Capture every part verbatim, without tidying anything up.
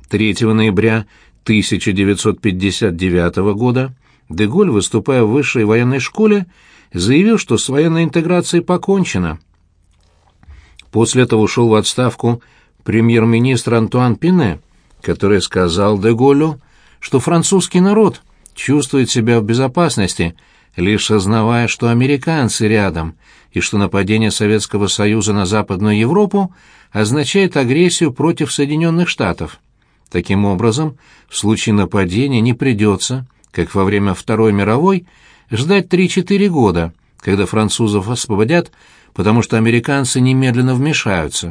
третьего ноября тысяча девятьсот пятьдесят девятого года де-Голь, выступая в высшей военной школе, заявил, что с военной интеграцией покончено. После этого ушел в отставку премьер-министр Антуан Пине, который сказал де-Голлю, что французский народ чувствует себя в безопасности, лишь сознавая, что американцы рядом, и что нападение Советского Союза на Западную Европу означает агрессию против Соединенных Штатов. Таким образом, в случае нападения не придется, как во время Второй мировой, ждать три-четыре года, когда французов освободят, потому что американцы немедленно вмешаются.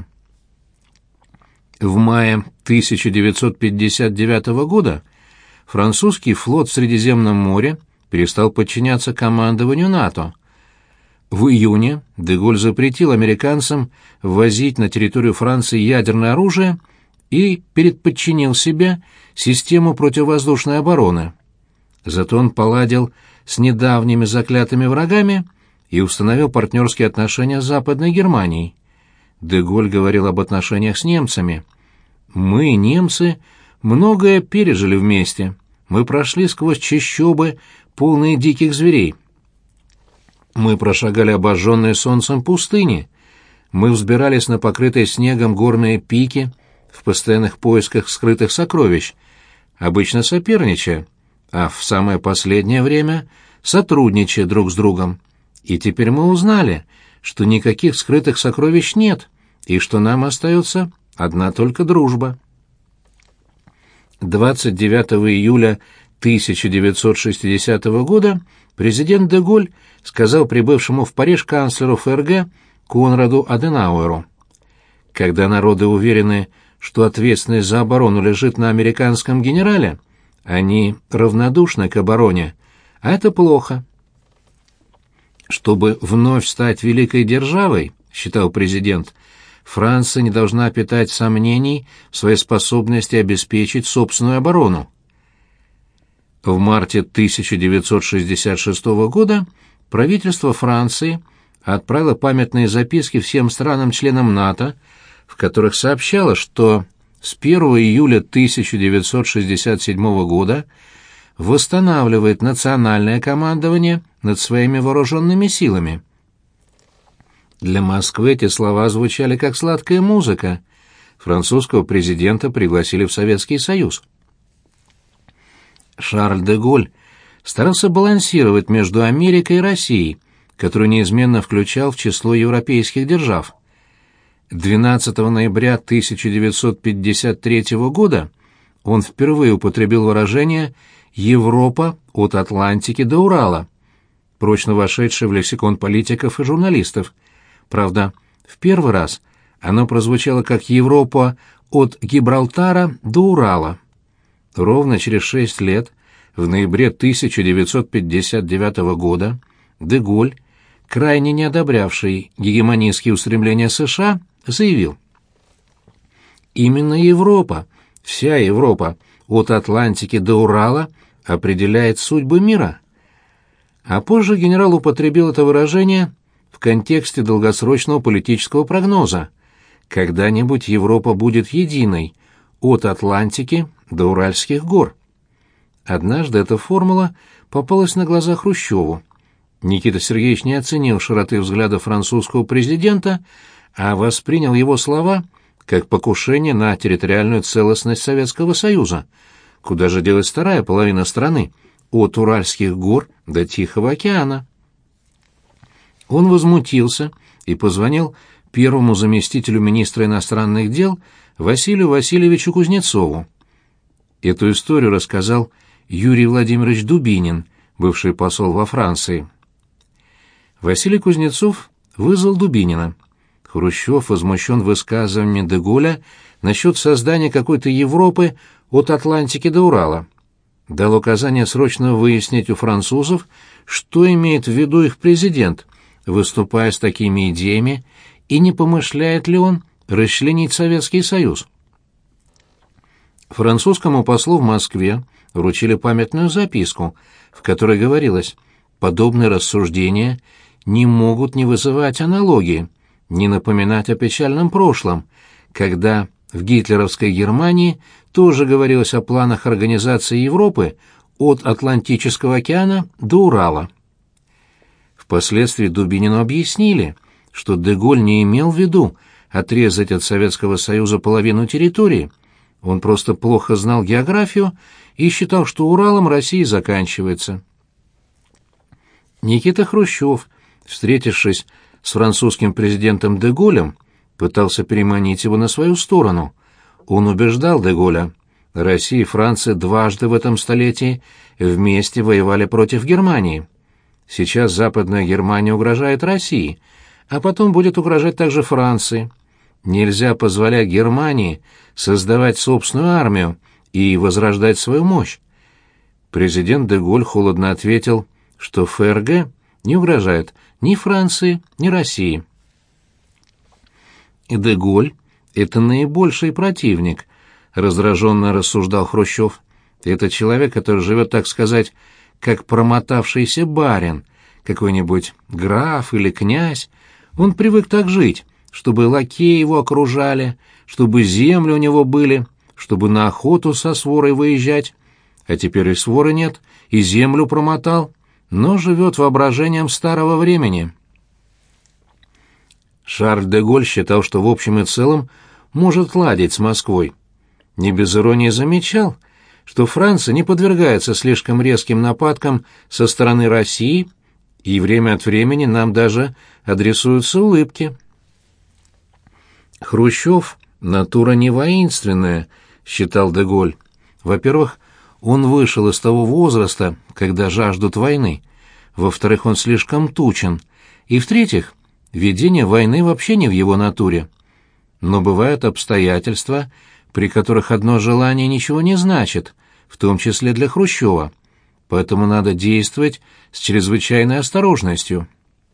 В мае тысяча девятьсот пятьдесят девятого года французский флот в Средиземном море перестал подчиняться командованию НАТО. В июне де-Голь запретил американцам ввозить на территорию Франции ядерное оружие и предподчинил себе систему противовоздушной обороны. Зато он поладил с недавними заклятыми врагами и установил партнерские отношения с Западной Германией. де-Голь говорил об отношениях с немцами. «Мы, немцы, многое пережили вместе. Мы прошли сквозь чащобы, полные диких зверей. Мы прошагали обожженные солнцем пустыни. Мы взбирались на покрытые снегом горные пики в постоянных поисках скрытых сокровищ, обычно соперничая, а в самое последнее время сотрудничая друг с другом. И теперь мы узнали, что никаких скрытых сокровищ нет, и что нам остается одна только дружба». двадцать девятого июля тысяча девятьсот шестидесятого года президент де-Голь сказал прибывшему в Париж канцлеру ФРГ Конраду Аденауэру: «Когда народы уверены, что ответственность за оборону лежит на американском генерале, они равнодушны к обороне, а это плохо». «Чтобы вновь стать великой державой, — считал президент, — Франция не должна питать сомнений в своей способности обеспечить собственную оборону». В марте тысяча девятьсот шестьдесят шестого года правительство Франции отправило памятные записки всем странам-членам НАТО, в которых сообщало, что с первого июля тысяча девятьсот шестьдесят седьмого года восстанавливает национальное командование над своими вооруженными силами. Для Москвы эти слова звучали как сладкая музыка. Французского президента пригласили в Советский Союз. Шарль де Голль старался балансировать между Америкой и Россией, которую неизменно включал в число европейских держав. двенадцатого ноября тысяча девятьсот пятьдесят третьего года он впервые употребил выражение «Европа от Атлантики до Урала», прочно вошедшее в лексикон политиков и журналистов. Правда, в первый раз оно прозвучало как «Европа от Гибралтара до Урала». Ровно через шесть лет, в ноябре тысяча девятьсот пятьдесят девятого года, де Голль, крайне не одобрявший гегемонистские устремления США, заявил: «Именно Европа, вся Европа, от Атлантики до Урала, определяет судьбы мира». А позже генерал употребил это выражение в контексте долгосрочного политического прогноза: «Когда-нибудь Европа будет единой, от Атлантики до Уральских гор». Однажды эта формула попалась на глаза Хрущеву. Никита Сергеевич не оценил широты взгляда французского президента, а воспринял его слова как покушение на территориальную целостность Советского Союза. Куда же делась вторая половина страны, от Уральских гор до Тихого океана? Он возмутился и позвонил первому заместителю министра иностранных дел Василию Васильевичу Кузнецову. Эту историю рассказал Юрий Владимирович Дубинин, бывший посол во Франции. Василий Кузнецов вызвал Дубинина. Хрущев возмущен высказываниями де Голля насчет создания какой-то Европы от Атлантики до Урала. Дал указание срочно выяснить у французов, что имеет в виду их президент, выступая с такими идеями, и не помышляет ли он расчленить Советский Союз. Французскому послу в Москве вручили памятную записку, в которой говорилось: «Подобные рассуждения не могут не вызывать аналогии, не напоминать о печальном прошлом, когда в гитлеровской Германии тоже говорилось о планах организации Европы от Атлантического океана до Урала. Впоследствии Дубинину объяснили, что де-Голь не имел в виду отрезать от Советского Союза половину территории. Он просто плохо знал географию и считал, что Уралом Россия заканчивается. Никита Хрущев, встретившись с французским президентом де-Голлем, пытался переманить его на свою сторону. Он убеждал де-Голля: Россия и Франция дважды в этом столетии вместе воевали против Германии. Сейчас Западная Германия угрожает России, а потом будет угрожать также Франции. Нельзя позволять Германии создавать собственную армию и возрождать свою мощь. Президент де-Голль холодно ответил, что ФРГ не угрожает ни Франции, ни России. Де-Голль — это наибольший противник, раздраженно рассуждал Хрущев. Это человек, который живет, так сказать, как промотавшийся барин, какой-нибудь граф или князь. Он привык так жить, чтобы лакеи его окружали, чтобы земли у него были, чтобы на охоту со сворой выезжать. А теперь и своры нет, и землю промотал, но живет воображением старого времени. Шарль де Голль считал, что в общем и целом может ладить с Москвой. Не без иронии замечал, что Франция не подвергается слишком резким нападкам со стороны России, и время от времени нам даже адресуются улыбки. Хрущев — натура не воинственная, считал де Голль. Во-первых, он вышел из того возраста, когда жаждут войны. Во-вторых, он слишком тучен. И в-третьих, ведение войны вообще не в его натуре. Но бывают обстоятельства, при которых одно желание ничего не значит, в том числе для Хрущева. Поэтому надо действовать с чрезвычайной осторожностью.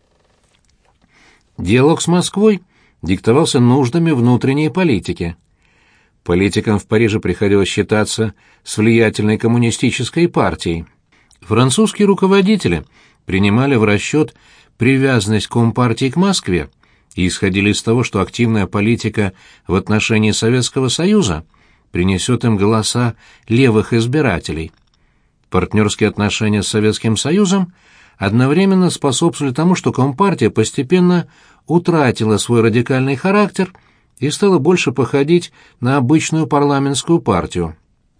Диалог с Москвой диктовался нуждами внутренней политики. Политикам в Париже приходилось считаться с влиятельной коммунистической партией. Французские руководители принимали в расчет привязанность Компартии к Москве и исходили из того, что активная политика в отношении Советского Союза принесет им голоса левых избирателей. Партнерские отношения с Советским Союзом одновременно способствовали тому, что Компартия постепенно утратила свой радикальный характер и стала больше походить на обычную парламентскую партию.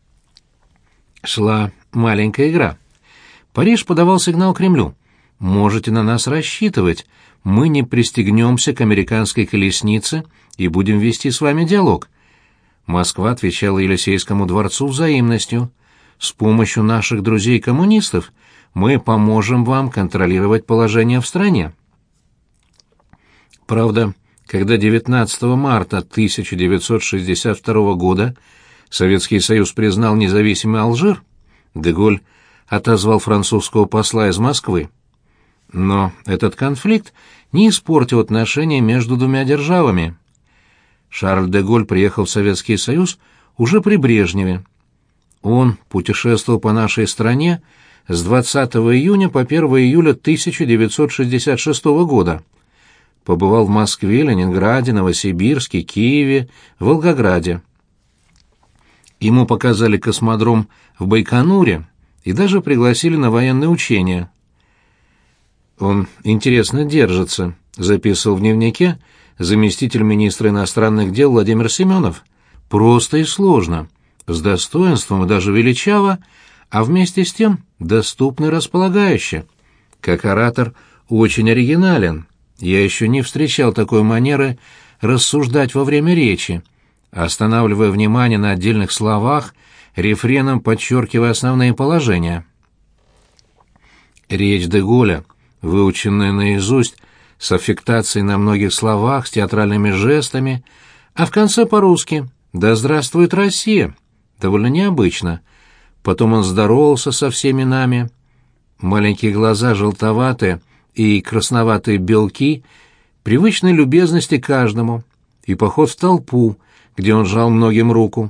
Шла маленькая игра. Париж подавал сигнал Кремлю: «Можете на нас рассчитывать, мы не пристегнемся к американской колеснице и будем вести с вами диалог». Москва отвечала Елисейскому дворцу взаимностью: «С помощью наших друзей-коммунистов мы поможем вам контролировать положение в стране». Правда, когда девятнадцатого марта тысяча девятьсот шестьдесят второго года Советский Союз признал независимый Алжир, де Голль отозвал французского посла из Москвы. Но этот конфликт не испортил отношения между двумя державами. Шарль де Голль приехал в Советский Союз уже при Брежневе. Он путешествовал по нашей стране с двадцатого июня по первого июля тысяча девятьсот шестьдесят шестого года. Побывал в Москве, Ленинграде, Новосибирске, Киеве, Волгограде. Ему показали космодром в Байконуре и даже пригласили на военные учения. «Он интересно держится», — записывал в дневнике заместитель министра иностранных дел Владимир Семенов. «Просто и сложно, с достоинством и даже величаво, а вместе с тем доступно и располагающе. Как оратор очень оригинален. Я еще не встречал такой манеры рассуждать во время речи, останавливая внимание на отдельных словах, рефреном подчеркивая основные положения». Речь де Голля, выученная наизусть, с аффектацией на многих словах, с театральными жестами, а в конце по-русски «Да здравствует Россия!» Довольно необычно. Потом он здоровался со всеми нами. Маленькие глаза желтоватые и красноватые белки, привычной любезности каждому, и поход в толпу, где он жал многим руку.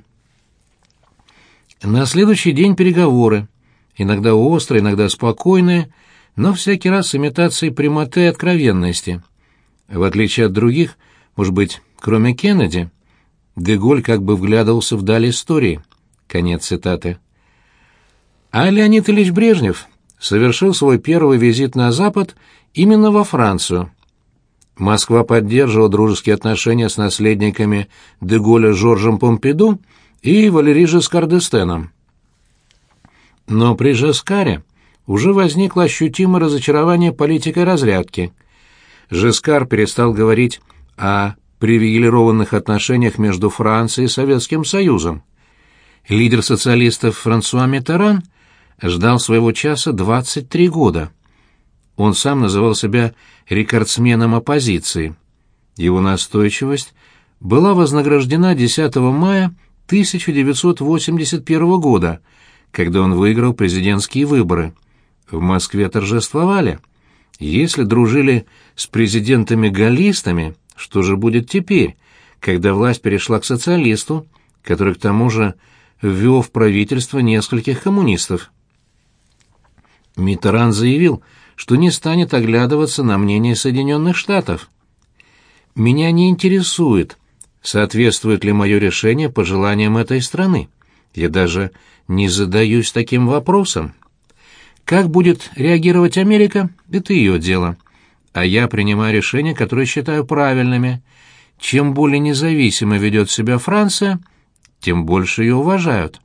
На следующий день переговоры, иногда острые, иногда спокойные, но всякий раз с имитацией прямоты и откровенности. В отличие от других, может быть, кроме Кеннеди, Де-Голь как бы вглядывался вдаль истории. Конец цитаты. А Леонид Ильич Брежнев совершил свой первый визит на Запад именно во Францию. Москва поддерживала дружеские отношения с наследниками Де-Голля Жоржем Помпиду и Валери Жескар д'Эстеном. Но при Жескаре уже возникло ощутимое разочарование политикой разрядки. Жескар перестал говорить о привилегированных отношениях между Францией и Советским Союзом. Лидер социалистов Франсуа Миттеран ждал своего часа двадцать три года. Он сам называл себя рекордсменом оппозиции. Его настойчивость была вознаграждена десятого мая тысяча девятьсот восемьдесят первого года, когда он выиграл президентские выборы. В Москве торжествовали. Если дружили с президентами-галлистами, что же будет теперь, когда власть перешла к социалисту, который к тому же ввел в правительство нескольких коммунистов? Миттеран заявил, что не станет оглядываться на мнение Соединенных Штатов. «Меня не интересует, соответствует ли мое решение пожеланиям этой страны. Я даже не задаюсь таким вопросом. Как будет реагировать Америка, это ее дело. А я принимаю решения, которые считаю правильными. Чем более независимо ведет себя Франция, тем больше ее уважают».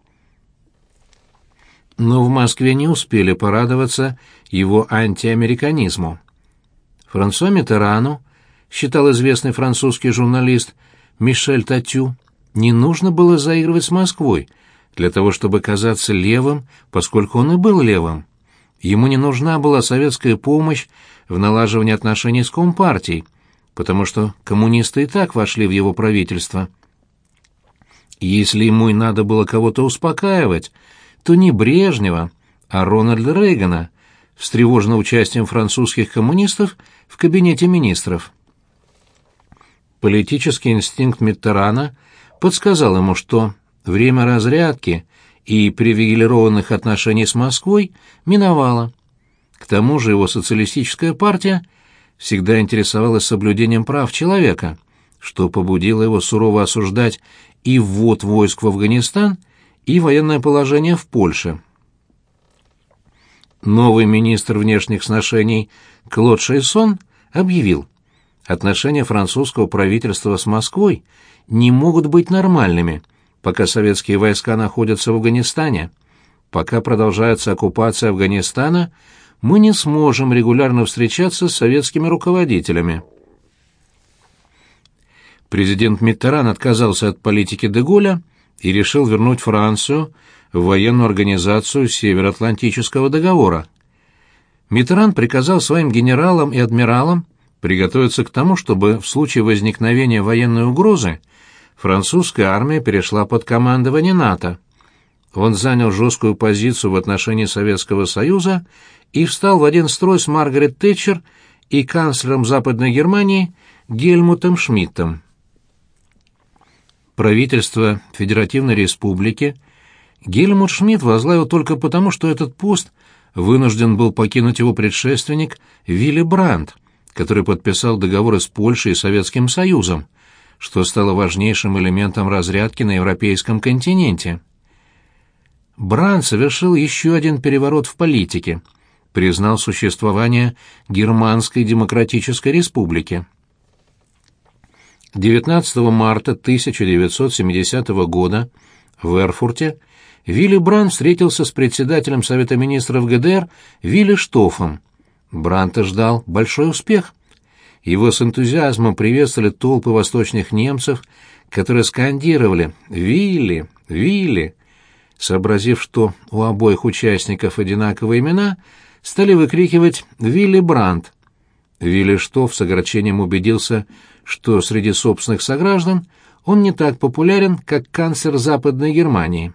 Но в Москве не успели порадоваться его антиамериканизму. Франсуа Миттерану, считал известный французский журналист Мишель Татю, не нужно было заигрывать с Москвой для того, чтобы казаться левым, поскольку он и был левым. Ему не нужна была советская помощь в налаживании отношений с Компартией, потому что коммунисты и так вошли в его правительство. Если ему и надо было кого-то успокаивать, то не Брежнева, а Рональда Рейгана, встревоженного участием французских коммунистов в кабинете министров. Политический инстинкт Миттерана подсказал ему, что время разрядки и привилегированных отношений с Москвой миновало. К тому же его социалистическая партия всегда интересовалась соблюдением прав человека, что побудило его сурово осуждать и ввод войск в Афганистан, и военное положение в Польше. Новый министр внешних сношений Клод Шейсон объявил: отношения французского правительства с Москвой не могут быть нормальными, пока советские войска находятся в Афганистане. Пока продолжается оккупация Афганистана, мы не сможем регулярно встречаться с советскими руководителями. Президент Миттеран отказался от политики Де-Голля и решил вернуть Францию в военную организацию Североатлантического договора. Миттеран приказал своим генералам и адмиралам приготовиться к тому, чтобы в случае возникновения военной угрозы французская армия перешла под командование НАТО. Он занял жесткую позицию в отношении Советского Союза и встал в один строй с Маргарет Тэтчер и канцлером Западной Германии Гельмутом Шмидтом. Правительство Федеративной Республики Гельмут Шмидт возглавил только потому, что этот пост вынужден был покинуть его предшественник Вилли Брандт, который подписал договоры с Польшей и Советским Союзом, что стало важнейшим элементом разрядки на европейском континенте. Брандт совершил еще один переворот в политике, признал существование Германской Демократической Республики. девятнадцатого марта тысяча девятьсот семидесятого года в Эрфурте Вилли Брандт встретился с председателем Совета министров ГДР Вилли Штоффом. Брандта ждал большой успех. Его с энтузиазмом приветствовали толпы восточных немцев, которые скандировали «Вилли! Вилли!». Сообразив, что у обоих участников одинаковые имена, стали выкрикивать «Вилли Брандт!». Вилли Штофф с огорчением убедился, что среди собственных сограждан он не так популярен, как канцлер Западной Германии.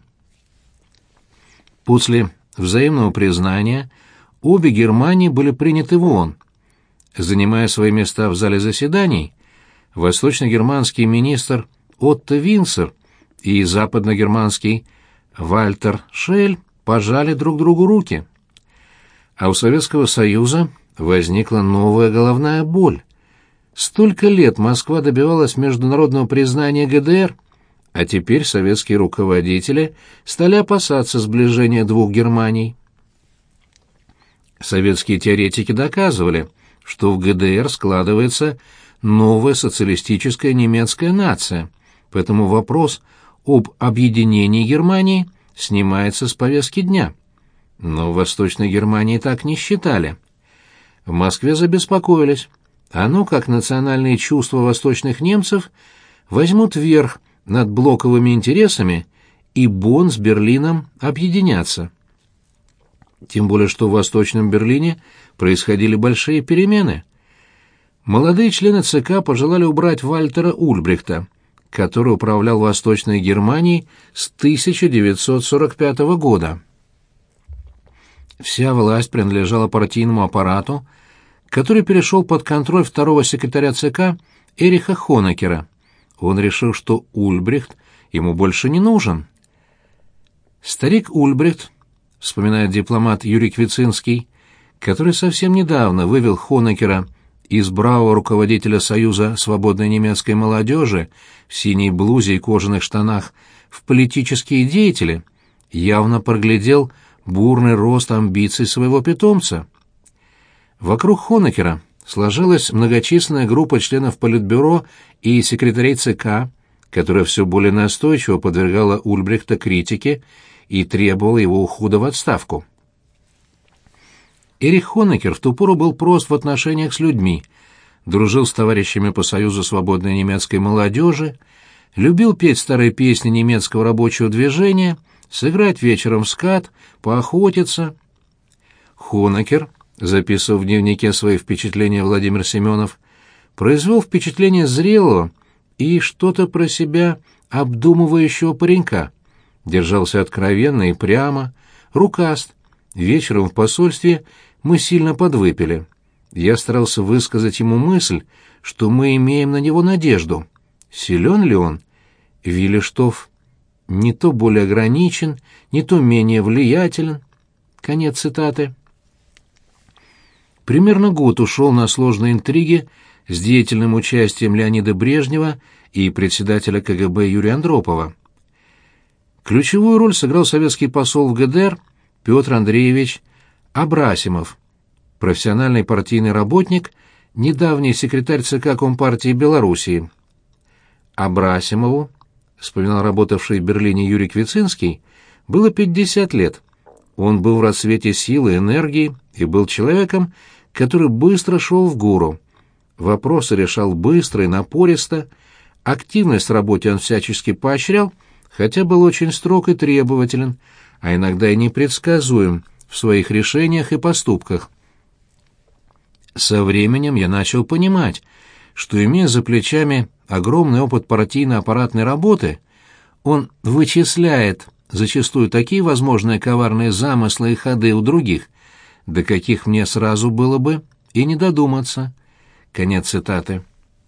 После взаимного признания обе Германии были приняты в ООН. Занимая свои места в зале заседаний, восточно-германский министр Отто Винцер и западно-германский Вальтер Шейль пожали друг другу руки. А у Советского Союза возникла новая головная боль. Столько лет Москва добивалась международного признания ГДР, А теперь советские руководители стали опасаться сближения двух Германий. Советские теоретики доказывали, что в ГДР складывается новая социалистическая немецкая нация, поэтому вопрос об объединении Германии снимается с повестки дня. Но в Восточной Германии так не считали. В Москве забеспокоились. А ну как национальные чувства восточных немцев возьмут верх над блоковыми интересами, и Бонн с Берлином объединятся. Тем более, что в Восточном Берлине происходили большие перемены. Молодые члены ЦК пожелали убрать Вальтера Ульбрихта, который управлял Восточной Германией с тысяча девятьсот сорок пятого года. Вся власть принадлежала партийному аппарату, который перешел под контроль второго секретаря ЦК Эриха Хонекера. Он решил, что Ульбрихт ему больше не нужен. Старик Ульбрихт, вспоминает дипломат Юрий Квицинский, который совсем недавно вывел Хонекера из бравого руководителя Союза свободной немецкой молодежи в синей блузе и кожаных штанах в политические деятели, явно проглядел бурный рост амбиций своего питомца. Вокруг Хонекера сложилась многочисленная группа членов Политбюро и секретарей ЦК, которая все более настойчиво подвергала Ульбрихта критике и требовала его ухода в отставку. Эрих Хонекер в ту пору был прост в отношениях с людьми, дружил с товарищами по Союзу свободной немецкой молодежи, любил петь старые песни немецкого рабочего движения, сыграть вечером в скат, поохотиться. Хонекер, записывал в дневнике свои впечатления Владимир Семенов, произвел впечатление зрелого и что-то про себя обдумывающего паренька. Держался откровенно и прямо, рукаст. Вечером в посольстве мы сильно подвыпили. Я старался высказать ему мысль, что мы имеем на него надежду. Силен ли он? Виллиштов не то более ограничен, не то менее влиятелен. Конец цитаты. Примерно год ушел на сложные интриги с деятельным участием Леонида Брежнева и председателя КГБ Юрия Андропова. Ключевую роль сыграл советский посол в ГДР Петр Андреевич Абрасимов, профессиональный партийный работник, недавний секретарь ЦК Компартии Белоруссии. Абрасимову, вспоминал работавший в Берлине Юрий Квицинский, было пятьдесят лет. Он был в расцвете силы, энергии и был человеком, который быстро шел в гору. Вопросы решал быстро и напористо, активность в работе он всячески поощрял, хотя был очень строг и требователен, а иногда и непредсказуем в своих решениях и поступках. Со временем я начал понимать, что, имея за плечами огромный опыт партийно-аппаратной работы, он вычисляет зачастую такие возможные коварные замыслы и ходы у других, до каких мне сразу было бы и не додуматься. Конец цитаты.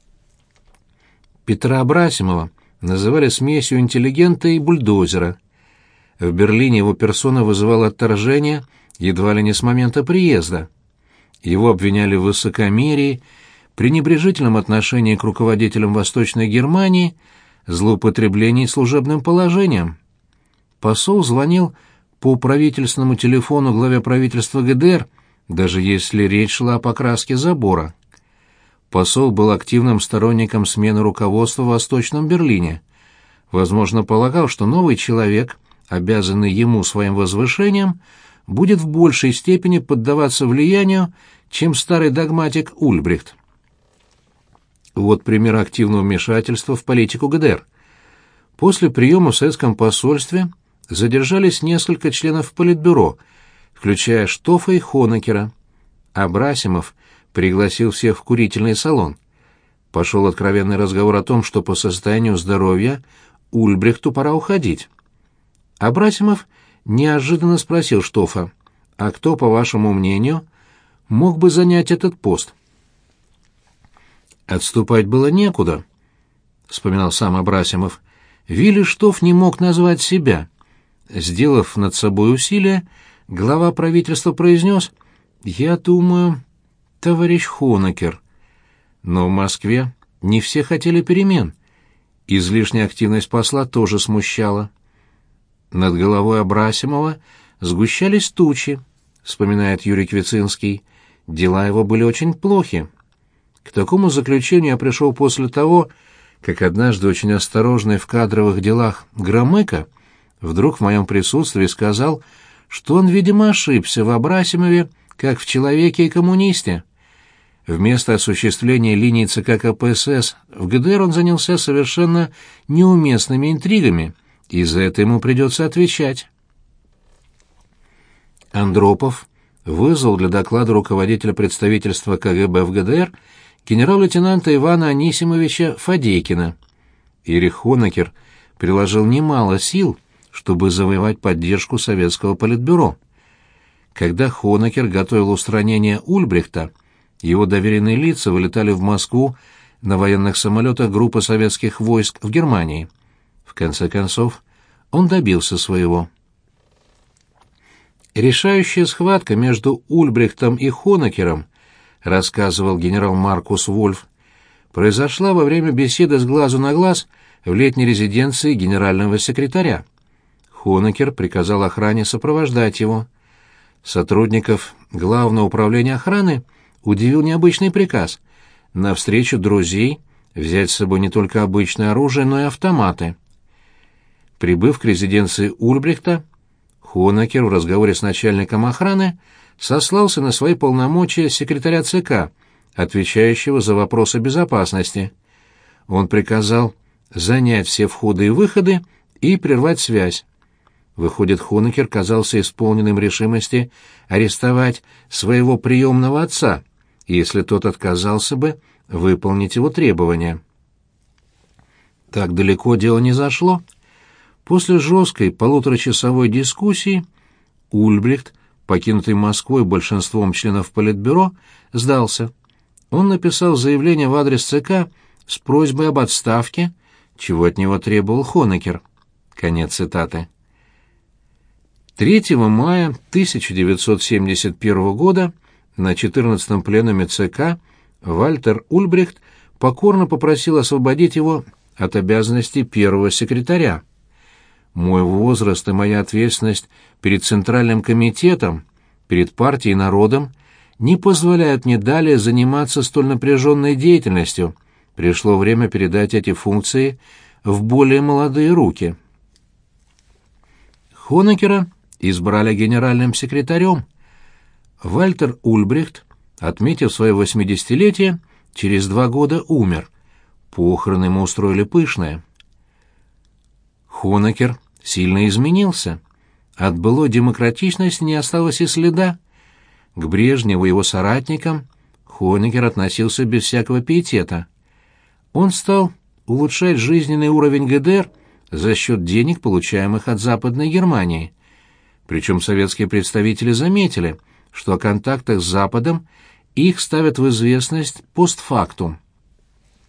Петра Абрасимова называли смесью интеллигента и бульдозера. В Берлине его персона вызывала отторжение едва ли не с момента приезда. Его обвиняли в высокомерии, пренебрежительном отношении к руководителям Восточной Германии, злоупотреблении служебным положением. Посол звонил по правительственному телефону главе правительства ГДР, даже если речь шла о покраске забора. Посол был активным сторонником смены руководства в Восточном Берлине. Возможно, полагал, что новый человек, обязанный ему своим возвышением, будет в большей степени поддаваться влиянию, чем старый догматик Ульбрихт. Вот пример активного вмешательства в политику ГДР. После приема в советском посольстве задержались несколько членов Политбюро, включая Штоффа и Хонекера. Абрасимов пригласил всех в курительный салон. Пошел откровенный разговор о том, что по состоянию здоровья Ульбрихту пора уходить. Абрасимов неожиданно спросил Штоффа: «А кто, по вашему мнению, мог бы занять этот пост?» «Отступать было некуда», — вспоминал сам Абрасимов. «Виллиштов не мог назвать себя. Сделав над собой усилие, глава правительства произнес: «Я думаю, товарищ Хонекер». Но в Москве не все хотели перемен, Излишняя активность посла тоже смущала. Над головой Абрасимова сгущались тучи, вспоминает Юрий Квицинский. Дела его были очень плохи. К такому заключению я пришел после того, как однажды очень осторожный в кадровых делах Громыко вдруг в моем присутствии сказал, что он, видимо, ошибся в Абрасимове, как в человеке и коммунисте. Вместо осуществления линии ЦК КПСС в ГДР он занялся совершенно неуместными интригами, и за это ему придется отвечать. Андропов вызвал для доклада руководителя представительства КГБ в ГДР генерал-лейтенанта Ивана Анисимовича Фадейкина. Эрих Хонекер приложил немало сил, чтобы завоевать поддержку советского политбюро. Когда Хонекер готовил устранение Ульбрихта, его доверенные лица вылетали в Москву на военных самолетах группы советских войск в Германии. В конце концов, он добился своего. Решающая схватка между Ульбрихтом и Хонекером, рассказывал генерал Маркус Вольф, произошла во время беседы с глазу на глаз в летней резиденции генерального секретаря. Хонекер приказал охране сопровождать его. Сотрудников Главного управления охраны удивил необычный приказ — на встречу друзей взять с собой не только обычное оружие, но и автоматы. Прибыв к резиденции Ульбрихта, Хонекер в разговоре с начальником охраны сослался на свои полномочия секретаря ЦК, отвечающего за вопросы безопасности. Он приказал занять все входы и выходы и прервать связь. Выходит, Хонекер казался исполненным решимости арестовать своего приемного отца, если тот отказался бы выполнить его требования. Так далеко дело не зашло. После жесткой полуторачасовой дискуссии Ульбрихт, покинутый Москвой большинством членов Политбюро, сдался. Он написал заявление в адрес ЦК с просьбой об отставке, чего от него требовал Хонекер. Конец цитаты. третьего мая тысяча девятьсот семьдесят первого года на четырнадцатом пленуме ЦК Вальтер Ульбрихт покорно попросил освободить его от обязанностей первого секретаря. «Мой возраст и моя ответственность перед Центральным комитетом, перед партией и народом не позволяют мне далее заниматься столь напряженной деятельностью. Пришло время передать эти функции в более молодые руки». Хонекера избрали генеральным секретарем. Вальтер Ульбрихт, отметив свое восьмидесятилетие, через два года умер. Похороны ему устроили пышные. Хонекер сильно изменился. От былой демократичности не осталось и следа. К Брежневу и его соратникам Хонекер относился без всякого пиетета. Он стал улучшать жизненный уровень ГДР за счет денег, получаемых от Западной Германии. Причем советские представители заметили, что о контактах с Западом их ставят в известность постфактум.